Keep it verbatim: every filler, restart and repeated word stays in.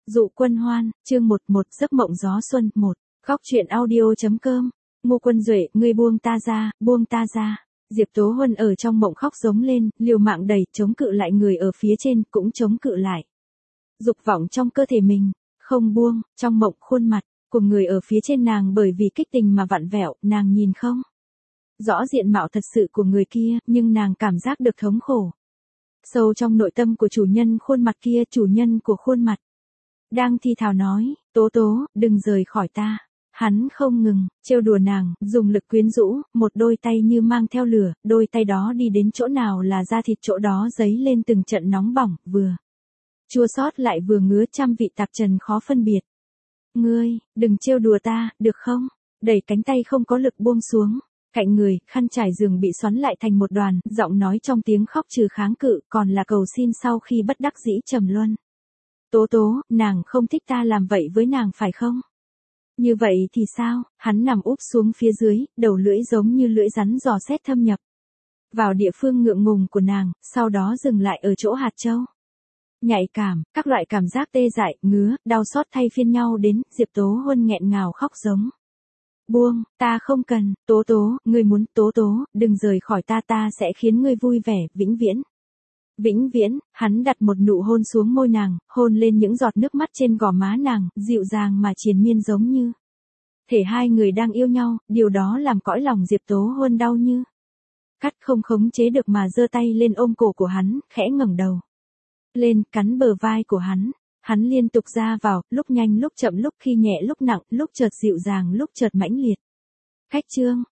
Dụ Quân Hoan, chương một một Giấc mộng gió xuân, một Khóc truyện audio.com. Ngô Quân Duệ, ngươi buông ta ra, buông ta ra. Diệp Tố Huân ở trong mộng khóc giống lên, liều mạng đẩy, chống cự lại người ở phía trên, cũng chống cự lại. Dục vọng trong cơ thể mình, không buông, trong mộng khuôn mặt của người ở phía trên nàng bởi vì kích tình mà vặn vẹo, nàng nhìn không rõ diện mạo thật sự của người kia, nhưng nàng cảm giác được thống khổ. Sâu trong nội tâm của chủ nhân khuôn mặt kia, chủ nhân của khuôn mặt đang thi thào nói, Tố Tố, đừng rời khỏi ta. Hắn không ngừng, trêu đùa nàng, dùng lực quyến rũ, một đôi tay như mang theo lửa, đôi tay đó đi đến chỗ nào là da thịt chỗ đó dấy lên từng trận nóng bỏng, vừa chua xót lại vừa ngứa, trăm vị tạp trần khó phân biệt. Ngươi, đừng trêu đùa ta, được không? Đẩy cánh tay không có lực buông xuống. Cạnh người, khăn trải giường bị xoắn lại thành một đoàn, giọng nói trong tiếng khóc trừ kháng cự, còn là cầu xin sau khi bất đắc dĩ trầm luân. Tố Tố, nàng không thích ta làm vậy với nàng phải không? Như vậy thì sao? Hắn nằm úp xuống phía dưới, đầu lưỡi giống như lưỡi rắn dò xét thâm nhập vào địa phương ngượng ngùng của nàng, sau đó dừng lại ở chỗ hạt châu. Nhạy cảm, các loại cảm giác tê dại, ngứa, đau xót thay phiên nhau đến, Diệp Tố Huân nghẹn ngào khóc giống. Buông, ta không cần, Tố Tố, ngươi muốn, Tố Tố, đừng rời khỏi ta, ta sẽ khiến ngươi vui vẻ, vĩnh viễn. Vĩnh viễn, hắn đặt một nụ hôn xuống môi nàng, hôn lên những giọt nước mắt trên gò má nàng, dịu dàng mà triền miên giống như thể hai người đang yêu nhau, điều đó làm cõi lòng Diệp Tố Huân đau như cắt, không khống chế được mà giơ tay lên ôm cổ của hắn, khẽ ngẩng đầu lên, cắn bờ vai của hắn. Hắn liên tục ra vào, lúc nhanh lúc chậm, lúc khi nhẹ lúc nặng, lúc chợt dịu dàng lúc chợt mãnh liệt. Khách trương,